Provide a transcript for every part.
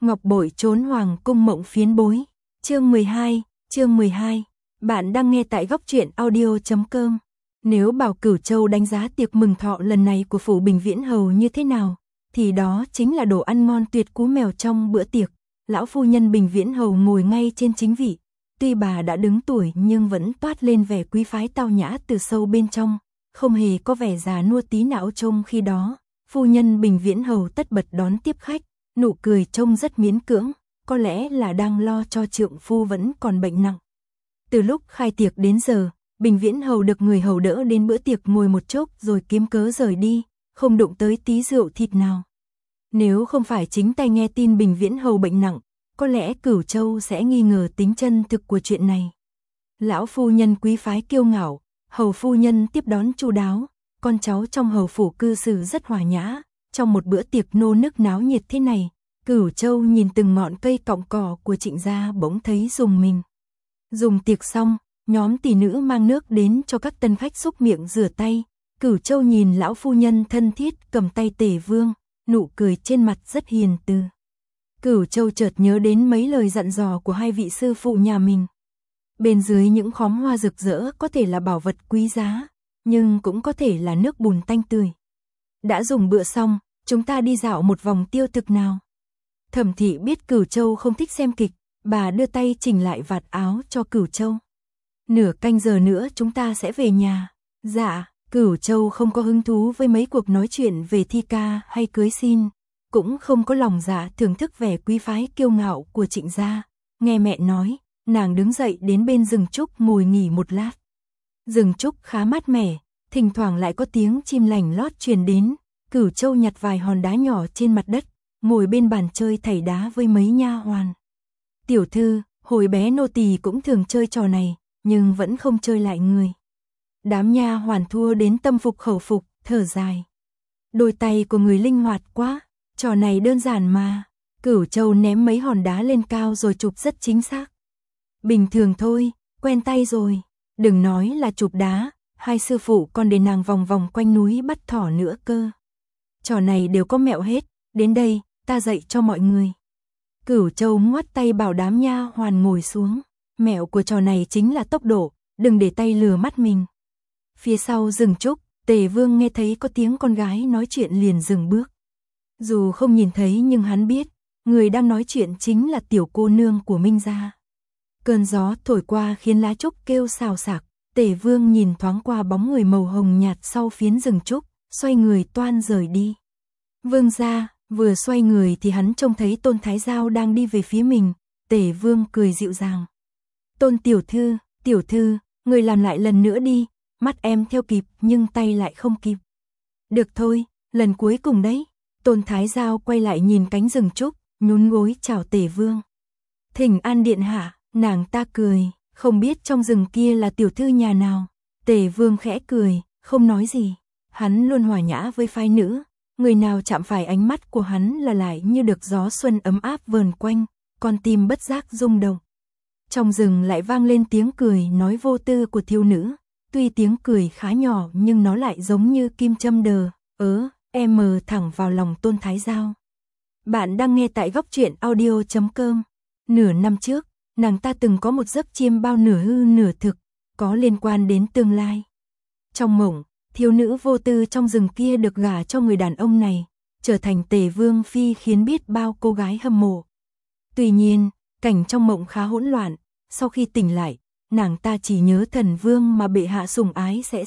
Ngọc bội trốn hoàng cung mộng phiến bối. Chương 12. Bạn đang nghe tại goctruyện audio.com. Nếu bảo Cửu Châu đánh giá tiệc mừng thọ lần này của phủ Bình Viễn Hầu như thế nào, thì đó chính là đồ ăn ngon tuyệt cú mèo trong bữa tiệc. Lão phu nhân Bình Viễn Hầu ngồi ngay trên chính vị. Tuy bà đã đứng tuổi nhưng vẫn toát lên vẻ quý phái tao nhã từ sâu bên trong, không hề có vẻ già nua tí nào. Trông khi đó, phu nhân Bình Viễn Hầu tất bật đón tiếp khách, nụ cười trông rất miễn cưỡng, có lẽ là đang lo cho trượng phu vẫn còn bệnh nặng. Từ lúc khai tiệc đến giờ, Bình Viễn Hầu được người hầu đỡ đến bữa tiệc ngồi một chốc rồi kiếm cớ rời đi, không đụng tới tí rượu thịt nào. Nếu không phải chính tay nghe tin Bình Viễn Hầu bệnh nặng, có lẽ Cửu Châu sẽ nghi ngờ tính chân thực của chuyện này. Lão phu nhân quý phái kiêu ngạo, hầu phu nhân tiếp đón chu đáo, con cháu trong hầu phủ cư xử rất hòa nhã. Trong một bữa tiệc nô nức náo nhiệt thế này, Cửu Châu nhìn từng ngọn cây cọng cỏ của Trịnh gia bỗng thấy rùng mình. Dùng tiệc xong, nhóm tỷ nữ mang nước đến cho các tân khách xúc miệng rửa tay. Cửu Châu nhìn lão phu nhân thân thiết cầm tay Tề Vương, nụ cười trên mặt rất hiền từ. Cửu Châu chợt nhớ đến mấy lời dặn dò của hai vị sư phụ nhà mình. Bên dưới những khóm hoa rực rỡ có thể là bảo vật quý giá, nhưng cũng có thể là nước bùn tanh tươi. Đã dùng bữa xong, chúng ta đi dạo một vòng tiêu thực nào. Thẩm thị biết Cửu Châu không thích xem kịch, bà đưa tay chỉnh lại vạt áo cho Cửu Châu. Nửa canh giờ nữa chúng ta sẽ về nhà. Dạ, Cửu Châu không có hứng thú với mấy cuộc nói chuyện về thi ca hay cưới xin, cũng không có lòng dạ thưởng thức vẻ quý phái kiêu ngạo của Trịnh gia. Nghe mẹ nói, nàng đứng dậy đến bên rừng trúc ngồi nghỉ một lát. Rừng trúc khá mát mẻ, thỉnh thoảng lại có tiếng chim lành lót truyền đến. Cửu Châu nhặt vài hòn đá nhỏ trên mặt đất, ngồi bên bàn chơi thảy đá với mấy nha hoàn. Tiểu thư, hồi bé nô tỳ cũng thường chơi trò này, nhưng vẫn không chơi lại người. Đám nha hoàn thua đến tâm phục khẩu phục, thở dài. Đôi tay của người linh hoạt quá, trò này đơn giản mà. Cửu Châu ném mấy hòn đá lên cao rồi chụp rất chính xác. Bình thường thôi, quen tay rồi. Đừng nói là chụp đá, hai sư phụ còn để nàng vòng vòng quanh núi bắt thỏ nữa cơ. Trò này đều có mẹo hết, đến đây, ta dạy cho mọi người. Cửu Châu ngoắt tay bảo đám nha hoàn ngồi xuống. Mẹo của trò này chính là tốc độ, đừng để tay lừa mắt mình. Phía sau rừng trúc, Tề Vương nghe thấy có tiếng con gái nói chuyện liền dừng bước. Dù không nhìn thấy nhưng hắn biết, người đang nói chuyện chính là tiểu cô nương của Minh gia. Cơn gió thổi qua khiến lá trúc kêu xào xạc, Tề Vương nhìn thoáng qua bóng người màu hồng nhạt sau phiến rừng trúc, xoay người toan rời đi. Vương gia, vừa xoay người thì hắn trông thấy Tôn Thái Giao đang đi về phía mình. Tề Vương cười dịu dàng. Tôn tiểu thư, người làm lại lần nữa đi, mắt em theo kịp nhưng tay lại không kịp. Được thôi, lần cuối cùng đấy. Tôn Thái Giao quay lại nhìn cánh rừng trúc, nhún gối chào Tề Vương. Thỉnh an điện hạ, nàng ta cười, không biết trong rừng kia là tiểu thư nhà nào. Tề Vương khẽ cười, không nói gì. Hắn luôn hòa nhã với phái nữ, người nào chạm phải ánh mắt của hắn là lại như được gió xuân ấm áp vờn quanh, con tim bất giác rung động. Trong rừng lại vang lên tiếng cười nói vô tư của thiếu nữ, tuy tiếng cười khá nhỏ nhưng nó lại giống như kim châm đờ, em thẳng vào lòng Tôn Thái Giao. Bạn đang nghe tại goctruyện audio.com. Nửa năm trước, nàng ta từng có một giấc chiêm bao nửa hư nửa thực, có liên quan đến tương lai. Trong mộng, thiếu nữ vô tư trong rừng kia được gả cho người đàn ông này, trở thành Tề Vương phi khiến biết bao cô gái hâm mộ. Tuy nhiên, cảnh trong mộng khá hỗn loạn, sau khi tỉnh lại, nàng ta chỉ nhớ thần vương mà bệ hạ sủng ái sẽ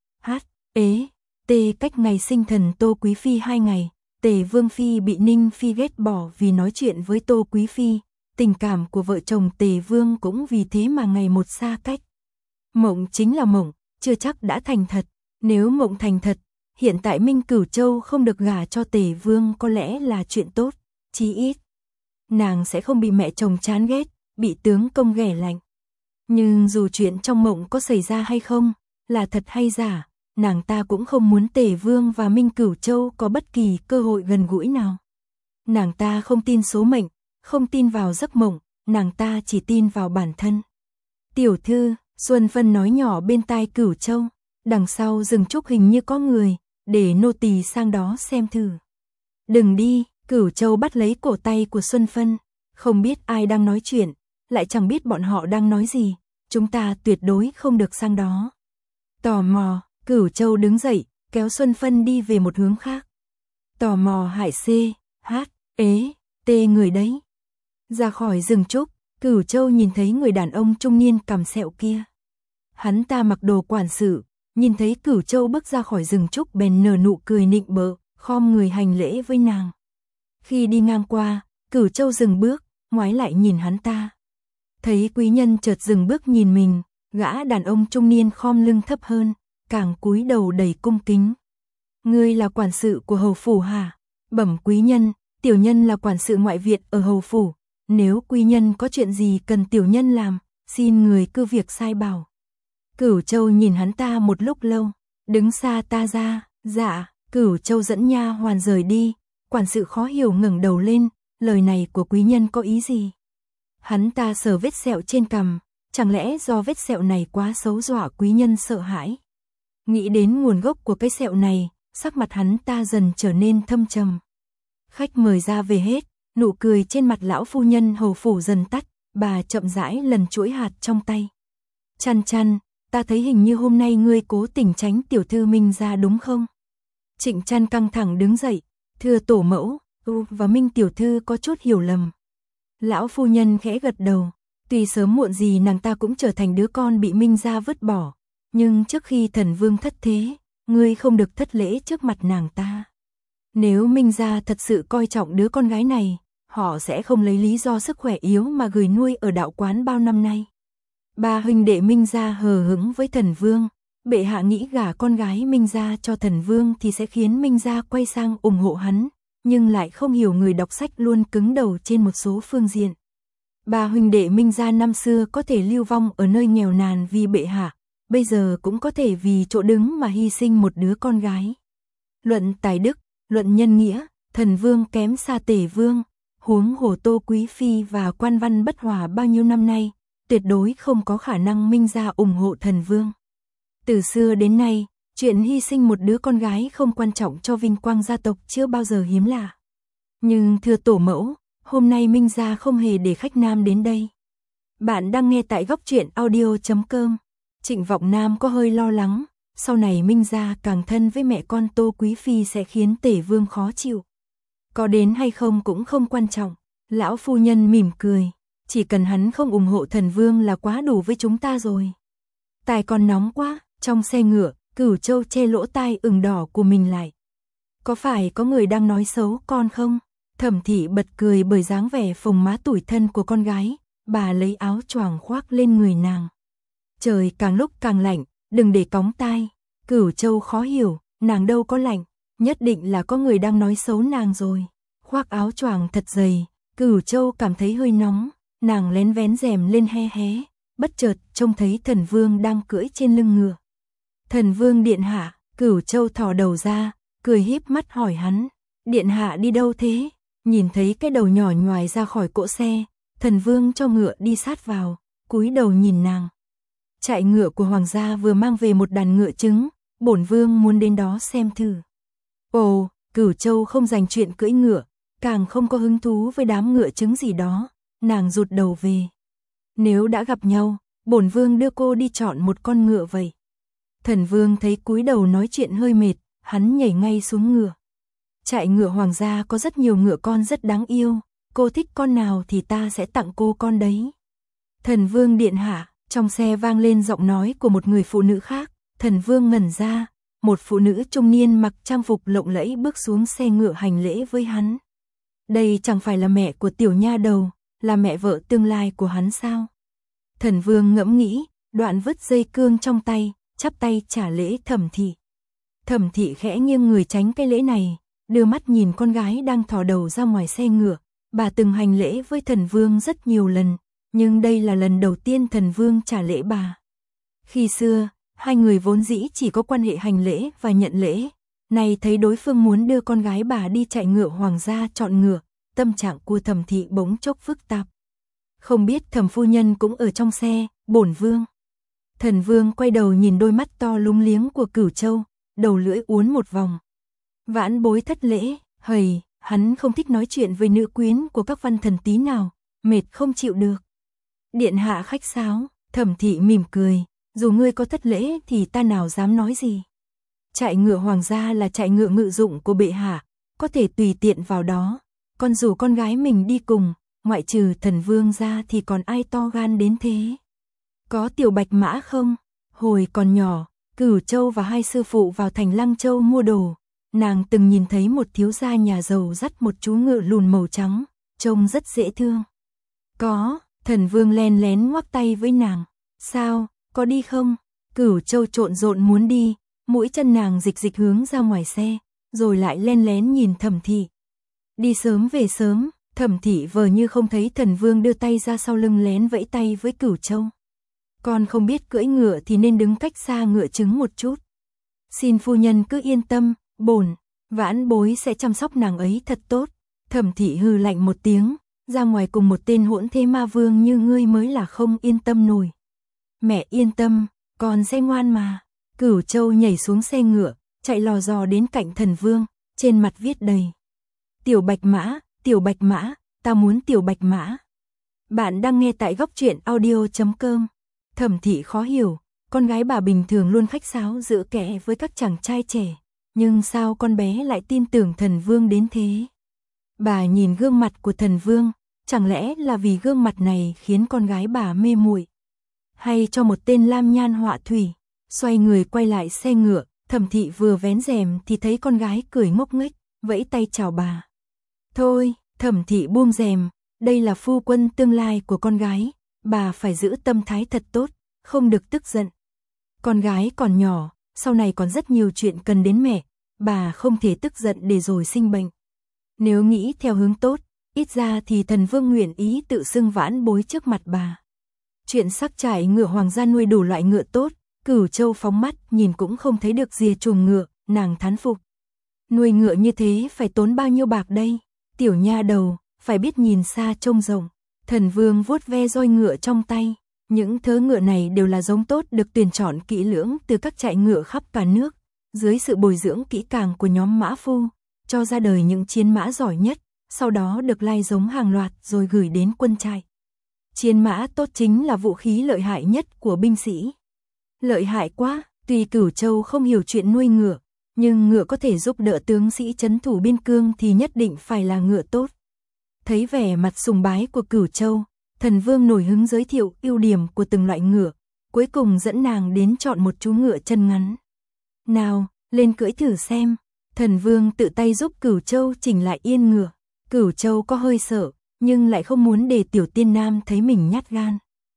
cách ngày sinh thần Tô Quý Phi 2 ngày, Tề Vương phi bị Ninh phi ghét bỏ vì nói chuyện với Tô Quý Phi, tình cảm của vợ chồng Tề Vương cũng vì thế mà ngày một xa cách. Mộng chính là mộng, chưa chắc đã thành thật. Nếu mộng thành thật, hiện tại Minh Cửu Châu không được gả cho Tề Vương có lẽ là chuyện tốt, chí ít nàng sẽ không bị mẹ chồng chán ghét, bị tướng công ghẻ lạnh. Nhưng dù chuyện trong mộng có xảy ra hay không, là thật hay giả, nàng ta cũng không muốn Tề Vương và Minh Cửu Châu có bất kỳ cơ hội gần gũi nào. Nàng ta không tin số mệnh, không tin vào giấc mộng, nàng ta chỉ tin vào bản thân. Tiểu thư, Xuân Phân nói nhỏ bên tai Cửu Châu, đằng sau rừng trúc hình như có người, để nô tỳ sang đó xem thử. Đừng đi, Cửu Châu bắt lấy cổ tay của Xuân Phân, không biết ai đang nói chuyện, lại chẳng biết bọn họ đang nói gì, chúng ta tuyệt đối không được sang đó. Tò mò, Cửu Châu đứng dậy, kéo Xuân Phân đi về một hướng khác. Tò mò hại C, H, ế, T người đấy. Ra khỏi rừng trúc, Cửu Châu nhìn thấy người đàn ông trung niên cằm sẹo kia. Hắn ta mặc đồ quản sự, nhìn thấy Cửu Châu bước ra khỏi rừng trúc bèn nở nụ cười nịnh bợ, khom người hành lễ với nàng. Khi đi ngang qua, Cửu Châu dừng bước, ngoái lại nhìn hắn ta. Thấy quý nhân chợt dừng bước nhìn mình, gã đàn ông trung niên khom lưng thấp hơn, càng cúi đầu đầy cung kính. Ngươi là quản sự của hầu phủ hả? Bẩm quý nhân, tiểu nhân là quản sự ngoại viện ở hầu phủ. Nếu quý nhân có chuyện gì cần tiểu nhân làm, xin người cứ việc sai bảo. Cửu Châu nhìn hắn ta một lúc lâu, đứng xa ta ra, dạ. Cửu Châu dẫn nha hoàn rời đi, quản sự khó hiểu ngẩng đầu lên, lời này của quý nhân có ý gì? Hắn ta sờ vết sẹo trên cằm, chẳng lẽ do vết sẹo này quá xấu dọa quý nhân sợ hãi? Nghĩ đến nguồn gốc của cái sẹo này, sắc mặt hắn ta dần trở nên thâm trầm. Khách mời ra về hết, nụ cười trên mặt lão phu nhân hầu phủ dần tắt, bà chậm rãi lần chuỗi hạt trong tay. Chăn chăn, ta thấy hình như hôm nay ngươi cố tình tránh tiểu thư Minh ra đúng không? Trịnh Chăn căng thẳng đứng dậy, thưa tổ mẫu, và Minh tiểu thư có chút hiểu lầm. Lão phu nhân khẽ gật đầu, tuy sớm muộn gì nàng ta cũng trở thành đứa con bị Minh gia vứt bỏ, nhưng trước khi thần vương thất thế, ngươi không được thất lễ trước mặt nàng ta. Nếu Minh gia thật sự coi trọng đứa con gái này, họ sẽ không lấy lý do sức khỏe yếu mà gửi nuôi ở đạo quán bao năm nay. Ba huynh đệ Minh gia hờ hững với thần vương, bệ hạ nghĩ gả con gái Minh gia cho thần vương thì sẽ khiến Minh gia quay sang ủng hộ hắn, nhưng lại không hiểu người đọc sách luôn cứng đầu trên một số phương diện. Ba huynh đệ Minh gia năm xưa có thể lưu vong ở nơi nghèo nàn vì bệ hạ, bây giờ cũng có thể vì chỗ đứng mà hy sinh một đứa con gái. Luận tài đức, luận nhân nghĩa, thần vương kém xa Tề vương, huống hồ Tô quý phi và Quan Văn bất hòa bao nhiêu năm nay, tuyệt đối không có khả năng Minh gia ủng hộ thần vương. Từ xưa đến nay, chuyện hy sinh một đứa con gái không quan trọng cho vinh quang gia tộc chưa bao giờ hiếm lạ. Nhưng thưa tổ mẫu, hôm nay Minh gia không hề để khách nam đến đây. Bạn đang nghe tại góc truyện audio.com. Trịnh Vọng Nam có hơi lo lắng, sau này Minh gia càng thân với mẹ con Tô quý phi sẽ khiến Tể vương khó chịu. Có đến hay không cũng không quan trọng, lão phu nhân mỉm cười, chỉ cần hắn không ủng hộ thần vương là quá đủ với chúng ta rồi. Tai con nóng quá, trong xe ngựa, Cửu Châu che lỗ tai ửng đỏ của mình lại. Có phải có người đang nói xấu con không? Thẩm Thị bật cười bởi dáng vẻ phồng má tủi thân của con gái, bà lấy áo choàng khoác lên người nàng. Trời càng lúc càng lạnh, đừng để cóng tai. Cửu Châu khó hiểu, nàng đâu có lạnh, nhất định là có người đang nói xấu nàng rồi. Khoác áo choàng thật dày, Cửu Châu cảm thấy hơi nóng, nàng lén vén rèm lên hé hé, bất chợt trông thấy thần vương đang cưỡi trên lưng ngựa. Thần vương điện hạ, Cửu Châu thò đầu ra, cười híp mắt hỏi hắn, điện hạ đi đâu thế? Nhìn thấy cái đầu nhỏ nhoài ra khỏi cỗ xe, thần vương cho ngựa đi sát vào, cúi đầu nhìn nàng. Trại ngựa của hoàng gia vừa mang về một đàn ngựa trứng, bổn vương muốn đến đó xem thử. Ồ, Cửu Châu không dành chuyện cưỡi ngựa, càng không có hứng thú với đám ngựa trứng gì đó, nàng rụt đầu về. Nếu đã gặp nhau, bổn vương đưa cô đi chọn một con ngựa vậy. Thần vương thấy cúi đầu nói chuyện hơi mệt, hắn nhảy ngay xuống ngựa. Trại ngựa hoàng gia có rất nhiều ngựa con rất đáng yêu, cô thích con nào thì ta sẽ tặng cô con đấy. Thần vương điện hạ, trong xe vang lên giọng nói của một người phụ nữ khác, thần vương ngẩn ra, một phụ nữ trung niên mặc trang phục lộng lẫy bước xuống xe ngựa hành lễ với hắn. Đây chẳng phải là mẹ của tiểu nha đầu, là mẹ vợ tương lai của hắn sao? Thần vương ngẫm nghĩ, đoạn vứt dây cương trong tay, chắp tay trả lễ Thẩm Thị. Thẩm Thị khẽ nghiêng người tránh cái lễ này, đưa mắt nhìn con gái đang thò đầu ra ngoài xe ngựa. Bà từng hành lễ với thần vương rất nhiều lần, nhưng đây là lần đầu tiên thần vương trả lễ bà. Khi xưa, hai người vốn dĩ chỉ có quan hệ hành lễ và nhận lễ, nay thấy đối phương muốn đưa con gái bà đi chạy ngựa hoàng gia chọn ngựa, tâm trạng của Thẩm Thị bỗng chốc phức tạp. Không biết Thẩm phu nhân cũng ở trong xe, bổn vương. Thần vương quay đầu nhìn đôi mắt to lúng liếng của Cửu Châu, đầu lưỡi uốn một vòng. Vãn bối thất lễ, hầy, Hắn không thích nói chuyện với nữ quyến của các văn thần tí nào, mệt không chịu được. Điện hạ khách sáo, Thẩm Thị mỉm cười, dù ngươi có thất lễ thì ta nào dám nói gì. Trại ngựa hoàng gia là trại ngựa ngự dụng của bệ hạ, có thể tùy tiện vào đó, còn dù con gái mình đi cùng, ngoại trừ Thần Vương ra thì còn ai to gan đến thế. Có Tiểu Bạch Mã không? Hồi còn nhỏ, Cửu Châu và hai sư phụ vào thành Lăng Châu mua đồ, nàng từng nhìn thấy một thiếu gia nhà giàu dắt một chú ngựa lùn màu trắng, trông rất dễ thương. Có, Thần Vương len lén ngoắc tay với nàng. Sao, có đi không? Cửu Châu trộn rộn muốn đi, mũi chân nàng dịch dịch hướng ra ngoài xe, rồi lại len lén nhìn Thẩm Thị. Đi sớm về sớm, Thẩm Thị vờ như không thấy Thần Vương đưa tay ra sau lưng lén vẫy tay với Cửu Châu. Con không biết cưỡi ngựa thì nên đứng cách xa ngựa trứng một chút. Xin phu nhân cứ yên tâm, bổn vãn bối sẽ chăm sóc nàng ấy thật tốt. Thẩm Thị hừ lạnh một tiếng, ra ngoài cùng một tên hỗn thế ma vương như ngươi mới là không yên tâm nổi. Mẹ yên tâm, con sẽ ngoan mà. Cửu Châu nhảy xuống xe ngựa, chạy lò dò đến cạnh Thần Vương, trên mặt viết đầy. Tiểu Bạch Mã, ta muốn Tiểu Bạch Mã. Bạn đang nghe tại góc truyện audio.com. Thẩm Thị khó hiểu, con gái bà bình thường luôn khách sáo giữ kẽ với các chàng trai trẻ, nhưng sao con bé lại tin tưởng Thần Vương đến thế? Bà nhìn gương mặt của Thần Vương, chẳng lẽ là vì gương mặt này khiến con gái bà mê muội, hay cho một tên lam nhan họa thủy? Xoay người quay lại xe ngựa, Thẩm Thị vừa vén rèm thì thấy con gái cười ngốc nghếch, vẫy tay chào bà. Thôi, Thẩm Thị buông rèm, đây là phu quân tương lai của con gái, bà phải giữ tâm thái thật tốt, không được tức giận. Con gái còn nhỏ, sau này còn rất nhiều chuyện cần đến mẹ, bà không thể tức giận để rồi sinh bệnh. Nếu nghĩ theo hướng tốt, ít ra thì Thần Vương nguyện ý tự xưng vãn bối trước mặt bà. Chuyện sắc trại ngựa hoàng gia nuôi đủ loại ngựa tốt, Cửu Châu phóng mắt nhìn cũng không thấy được rìa chuồng ngựa, nàng thán phục. Nuôi ngựa như thế phải tốn bao nhiêu bạc đây? Tiểu nha đầu, phải biết nhìn xa trông rộng. Thần Vương vuốt ve roi ngựa trong tay, những thớ ngựa này đều là giống tốt được tuyển chọn kỹ lưỡng từ các trại ngựa khắp cả nước, dưới sự bồi dưỡng kỹ càng của nhóm mã phu, cho ra đời những chiến mã giỏi nhất, sau đó được lai giống hàng loạt rồi gửi đến quân trại. Chiến mã tốt chính là vũ khí lợi hại nhất của binh sĩ. Lợi hại quá, tuy Cửu Châu không hiểu chuyện nuôi ngựa, nhưng ngựa có thể giúp đỡ tướng sĩ trấn thủ biên cương thì nhất định phải là ngựa tốt. Thấy vẻ mặt sùng bái của Cửu Châu, Thần Vương nổi hứng giới thiệu ưu điểm của từng loại ngựa, cuối cùng dẫn nàng đến chọn một chú ngựa chân ngắn. Nào, lên cưỡi thử xem. Thần Vương tự tay giúp Cửu Châu chỉnh lại yên ngựa. Cửu Châu có hơi sợ, nhưng lại không muốn để tiểu tiên nam thấy mình nhát gan.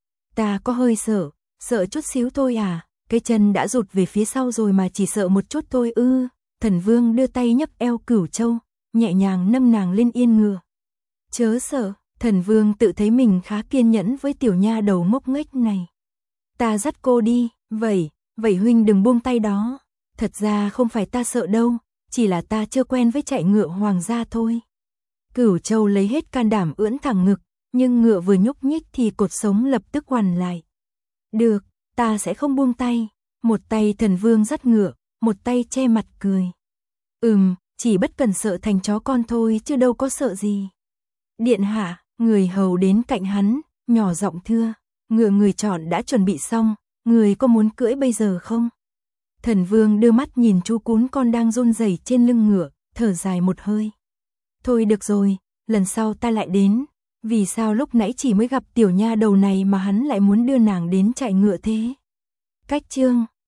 Ta có hơi sợ, sợ chút xíu thôi à, cái chân đã rụt về phía sau rồi mà chỉ sợ một chút thôi ư. Thần Vương đưa tay nhấc eo Cửu Châu, nhẹ nhàng nâng nàng lên yên ngựa. Chớ sợ, Thần Vương tự thấy mình khá kiên nhẫn với tiểu nha đầu ngốc nghếch này. Ta dắt cô đi, vậy huynh đừng buông tay đó. Thật ra không phải ta sợ đâu, chỉ là ta chưa quen với chạy ngựa hoàng gia thôi. Cửu Châu lấy hết can đảm ưỡn thẳng ngực, nhưng ngựa vừa nhúc nhích thì cột sống lập tức quằn lại. Được, ta sẽ không buông tay. Một tay Thần Vương dắt ngựa, một tay che mặt cười. Chỉ bất cần sợ thành chó con thôi chứ đâu có sợ gì. Điện hạ, người hầu đến cạnh hắn, nhỏ giọng thưa, ngựa người chọn đã chuẩn bị xong, người có muốn cưỡi bây giờ không? Thần Vương đưa mắt nhìn chú cún con đang run rẩy trên lưng ngựa, thở dài một hơi. Thôi được rồi, lần sau ta lại đến. Vì sao lúc nãy chỉ mới gặp tiểu nha đầu này mà hắn lại muốn đưa nàng đến chạy ngựa thế? Cách chương